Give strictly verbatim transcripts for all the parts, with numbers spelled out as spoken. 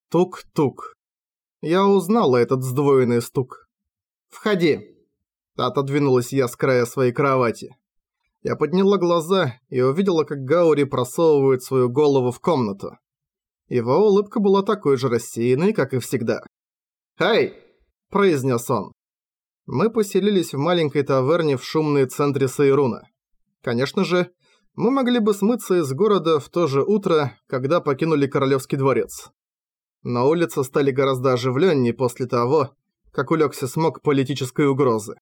Тук-тук. Я узнала этот сдвоенный стук. «Входи!» Отодвинулась я с края своей кровати. Я подняла глаза и увидела, как Гаури просовывает свою голову в комнату. Его улыбка была такой же рассеянной, как и всегда. «Эй!» – произнес он. Мы поселились в маленькой таверне в шумной центре Сейруна. Конечно же, мы могли бы смыться из города в то же утро, когда покинули Королевский дворец. Но улицы стали гораздо оживленнее после того, как улегся смог политической угрозы.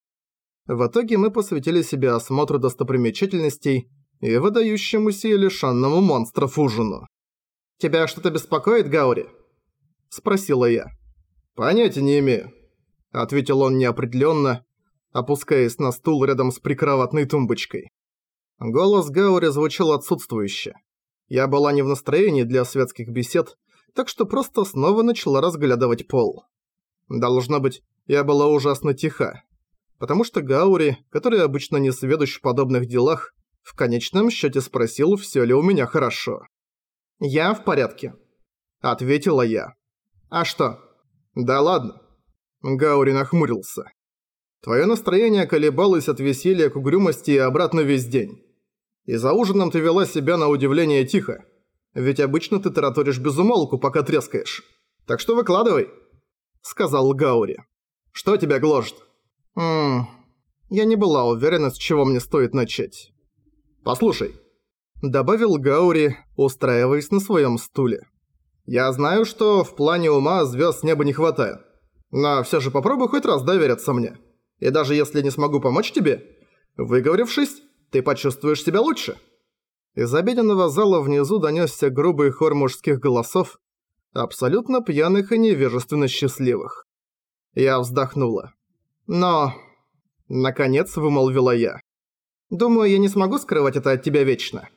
В итоге мы посвятили себе осмотру достопримечательностей и выдающемуся и лишенному монстров ужину. «Тебя что-то беспокоит, Гаури?» – спросила я. «Понятия не имею», – ответил он неопределенно, опускаясь на стул рядом с прикроватной тумбочкой. Голос Гаури звучал отсутствующе. Я была не в настроении для светских бесед, так что просто снова начала разглядывать пол. Должно быть, я была ужасно тиха, потому что Гаури, который обычно не сведущ в подобных делах, в конечном счете спросил, все ли у меня хорошо. «Я в порядке», — ответила я. «А что?» «Да ладно». Гаури нахмурился. «Твое настроение колебалось от веселья к угрюмости и обратно весь день. И за ужином ты вела себя на удивление тихо. Ведь обычно ты тараторишь без умолку, пока трескаешь. Так что выкладывай», — сказал Гаури. «Что тебя гложет?» «Ммм... Я не была уверена, с чего мне стоит начать». «Послушай», — добавил Гаури, устраиваясь на своем стуле. «Я знаю, что в плане ума звезд с неба не хватает. Но все же попробуй хоть раз довериться мне. И даже если не смогу помочь тебе, выговорившись, ты почувствуешь себя лучше». Из обеденного зала внизу донёсся грубый хор мужских голосов, абсолютно пьяных и невежественно счастливых. Я вздохнула. «Но...» – наконец вымолвила я. «Думаю, я не смогу скрывать это от тебя вечно».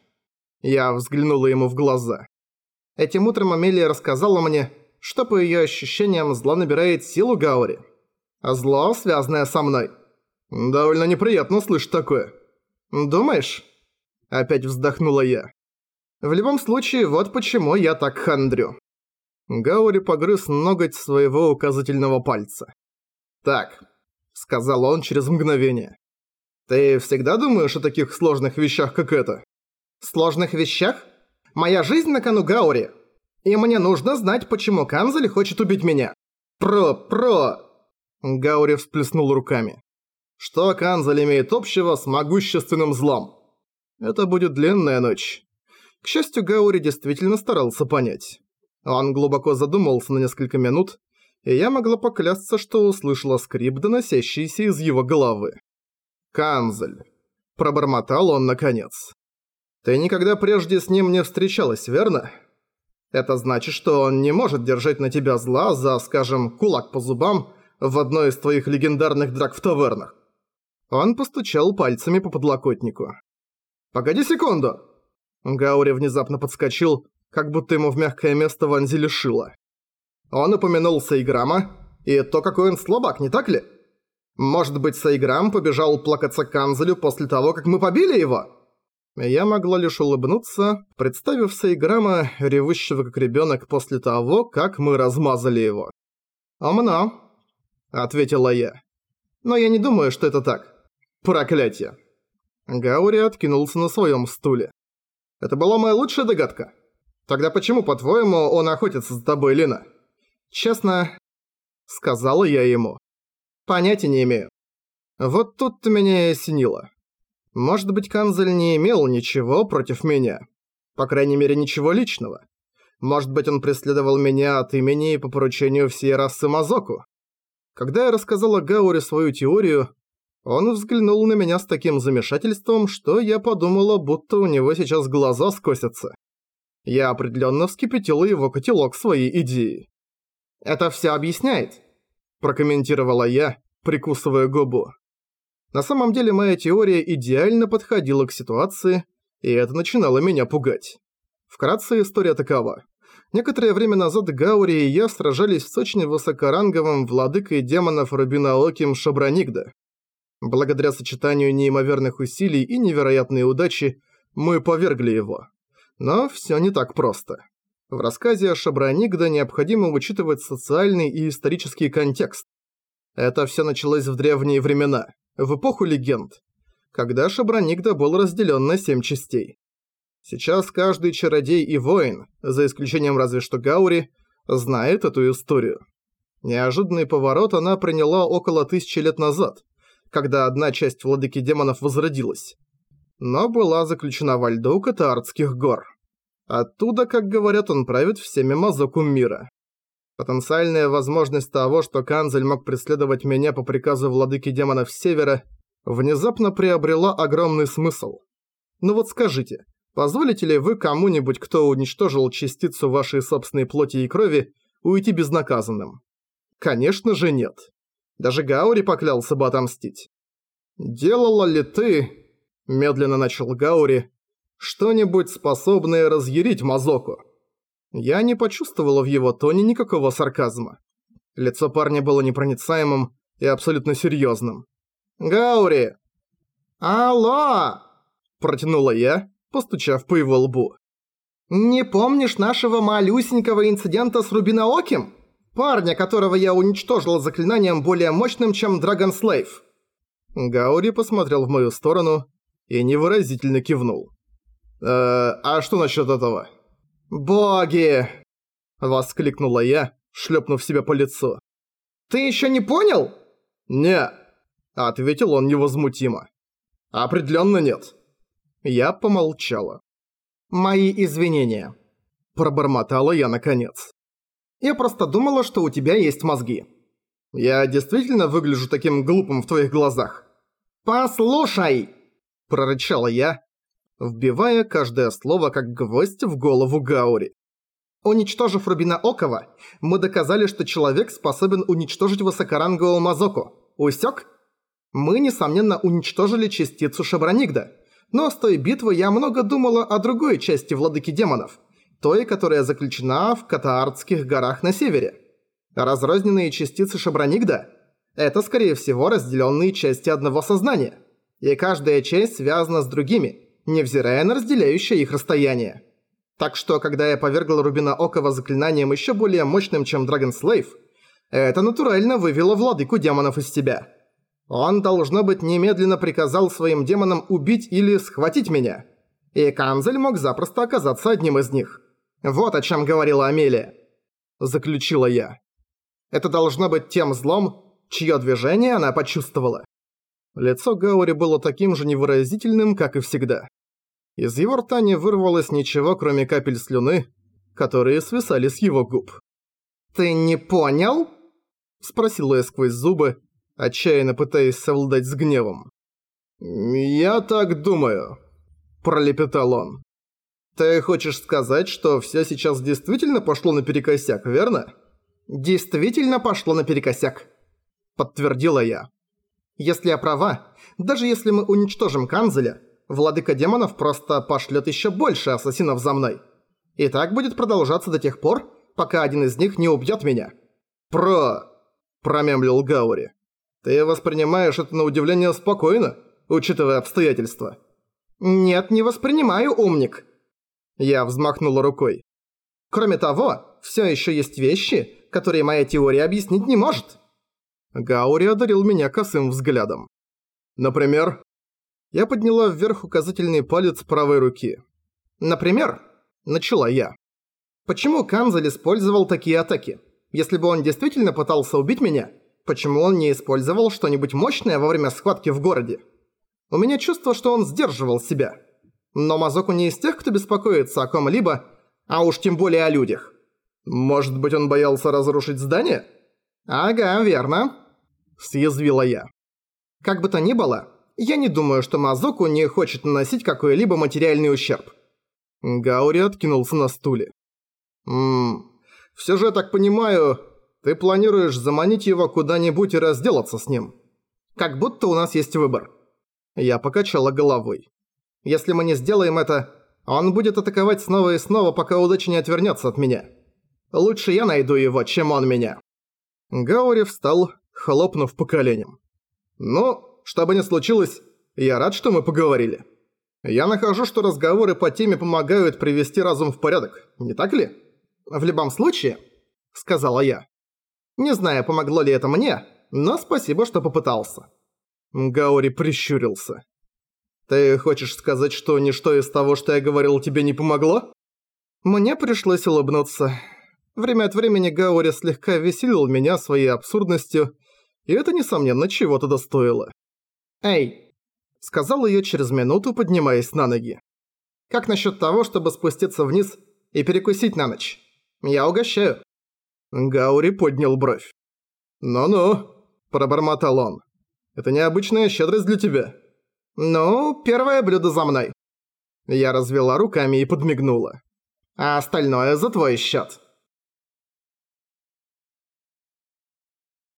Я взглянула ему в глаза. Этим утром Амелия рассказала мне, что по её ощущениям зло набирает силу Гаури. А зло, связанное со мной. Довольно неприятно слышать такое. «Думаешь?» – опять вздохнула я. «В любом случае, вот почему я так хандрю». Гаури погрыз ноготь своего указательного пальца. «Так», – сказал он через мгновение. «Ты всегда думаешь о таких сложных вещах, как это?» «Сложных вещах? Моя жизнь на кону, Гаури. И мне нужно знать, почему Канзель хочет убить меня. Про, про...» Гаури всплеснул руками. «Что Канзель имеет общего с могущественным злом?» Это будет длинная ночь. К счастью, Гаури действительно старался понять. Он глубоко задумался на несколько минут, и я могла поклясться, что услышала скрип, доносящийся из его головы. «Канзель», – пробормотал он наконец. «Ты никогда прежде с ним не встречалась, верно? Это значит, что он не может держать на тебя зла за, скажем, кулак по зубам в одной из твоих легендарных драк в тавернах». Он постучал пальцами по подлокотнику. «Погоди секунду!» Гаури внезапно подскочил, как будто ему в мягкое место вонзили шило. Он упомянул Сейграма, и то, какой он слабак, не так ли? Может быть, Сейграм побежал плакаться Канзелю после того, как мы побили его? Я могла лишь улыбнуться, представив Сейграма, ревущего как ребенок после того, как мы размазали его. «Умно», — ответила я. «Но я не думаю, что это так. Проклятие». Гаури откинулся на своем стуле. «Это была моя лучшая догадка. Тогда почему, по-твоему, он охотится за тобой, Лина?» «Честно», — сказала я ему. «Понятия не имею». Вот тут-то меня и осенило. Может быть, Канзель не имел ничего против меня. По крайней мере, ничего личного. Может быть, он преследовал меня от имени и по поручению всей расы Мазоку. Когда я рассказала Гаури свою теорию, он взглянул на меня с таким замешательством, что я подумала, будто у него сейчас глаза скосятся. Я определенно вскипятила его котелок своей идеей. «Это все объясняет», – прокомментировала я, прикусывая губу. На самом деле моя теория идеально подходила к ситуации, и это начинало меня пугать. Вкратце история такова. Некоторое время назад Гаури и я сражались с очень высокоранговым владыкой демонов Рубинооким Шабранигда. Благодаря сочетанию неимоверных усилий и невероятной удачи мы повергли его. Но всё не так просто. В рассказе о Шабранигда необходимо учитывать социальный и исторический контекст. Это все началось в древние времена, в эпоху легенд, когда Шабранигда был разделен на семь частей. Сейчас каждый чародей и воин, за исключением разве что Гаури, знает эту историю. Неожиданный поворот она приняла около тысячи лет назад, когда одна часть владыки демонов возродилась, но была заключена во льду Катаардских гор. Оттуда, как говорят, он правит всеми Мазоку мира. Потенциальная возможность того, что Канзель мог преследовать меня по приказу владыки демонов Севера, внезапно приобрела огромный смысл. Ну вот скажите, позволите ли вы кому-нибудь, кто уничтожил частицу вашей собственной плоти и крови, уйти безнаказанным? Конечно же нет. Даже Гаури поклялся бы отомстить. «Делала ли ты, — медленно начал Гаури, — что-нибудь способное разъярить Мазоку?» Я не почувствовала в его тоне никакого сарказма. Лицо парня было непроницаемым и абсолютно серьезным. «Гаури!» «Алло!» – протянула я, постучав по его лбу. «Не помнишь нашего малюсенького инцидента с Рубинооким? Парня, которого я уничтожила заклинанием более мощным, чем Драгон Слейв?» Гаури посмотрел в мою сторону и невыразительно кивнул. «Э, а что насчет этого?» «Боги!» – воскликнула я, шлепнув себя по лицу. «Ты еще не понял?» «Не», – ответил он невозмутимо. «Определенно нет». Я помолчала. «Мои извинения», – пробормотала я наконец. «Я просто думала, что у тебя есть мозги». «Я действительно выгляжу таким глупым в твоих глазах?» «Послушай!» – прорычала я, вбивая каждое слово как гвоздь в голову Гаури. «Уничтожив Рубиноокова, мы доказали, что человек способен уничтожить высокорангового Мазоку. Усёк? Мы, несомненно, уничтожили частицу Шабранигда, но с той битвы я много думала о другой части Владыки Демонов, той, которая заключена в Катаардских горах на севере. Разрозненные частицы Шабранигда – это, скорее всего, разделенные части одного сознания, и каждая часть связана с другими, невзирая на разделяющее их расстояние. Так что, когда я повергла Рубиноокова заклинанием еще более мощным, чем Драгон Слейв, это натурально вывело владыку демонов из себя. Он, должно быть, немедленно приказал своим демонам убить или схватить меня. И Канзель мог запросто оказаться одним из них. Вот о чем говорила Амелия. Заключила я. Это должно быть тем злом, чье движение она почувствовала. Лицо Гаури было таким же невыразительным, как и всегда. Из его рта не вырвалось ничего, кроме капель слюны, которые свисали с его губ. «Ты не понял?» – спросила я сквозь зубы, отчаянно пытаясь совладать с гневом. «Я так думаю», – пролепетал он. «Ты хочешь сказать, что все сейчас действительно пошло наперекосяк, верно?» «Действительно пошло наперекосяк», – подтвердила я. «Если я права, даже если мы уничтожим Канзеля, владыка демонов просто пошлет еще больше ассасинов за мной. И так будет продолжаться до тех пор, пока один из них не убьет меня». «Про...» – промямлил Гаури. «Ты воспринимаешь это на удивление спокойно, учитывая обстоятельства?» «Нет, не воспринимаю, умник». Я взмахнула рукой. «Кроме того, все еще есть вещи, которые моя теория объяснить не может». Гаури одарил меня косым взглядом. «Например?» Я подняла вверх указательный палец правой руки. «Например?» – начала я. «Почему Канзель использовал такие атаки? Если бы он действительно пытался убить меня, почему он не использовал что-нибудь мощное во время схватки в городе? У меня чувство, что он сдерживал себя. Но Мазоку не из тех, кто беспокоится о ком-либо, а уж тем более о людях. Может быть, он боялся разрушить здание?» «Ага, верно», – съязвила я. «Как бы то ни было, я не думаю, что Мазоку не хочет наносить какой-либо материальный ущерб». Гаури откинулся на стуле. «Ммм, все же я так понимаю, ты планируешь заманить его куда-нибудь и разделаться с ним? Как будто у нас есть выбор». Я покачала головой. «Если мы не сделаем это, он будет атаковать снова и снова, пока удача не отвернется от меня. Лучше я найду его, чем он меня». Гаури встал, хлопнув по коленям. «Ну, что бы ни случилось, я рад, что мы поговорили. Я нахожу, что разговоры по теме помогают привести разум в порядок, не так ли? «В любом случае», — сказала я. «Не знаю, помогло ли это мне, но спасибо, что попытался». Гаори прищурился. «Ты хочешь сказать, что ничто из того, что я говорил, тебе не помогло?» Мне пришлось улыбнуться. Время от времени Гаори слегка веселил меня своей абсурдностью, и это, несомненно, чего-то достоило. «Эй!» — сказал я через минуту, поднимаясь на ноги. «Как насчет того, чтобы спуститься вниз и перекусить на ночь? Я угощаю». Гаори поднял бровь. «Ну-ну», – пробормотал он. «Это необычная щедрость для тебя». «Ну, первое блюдо за мной». Я развела руками и подмигнула. «А остальное за твой счет».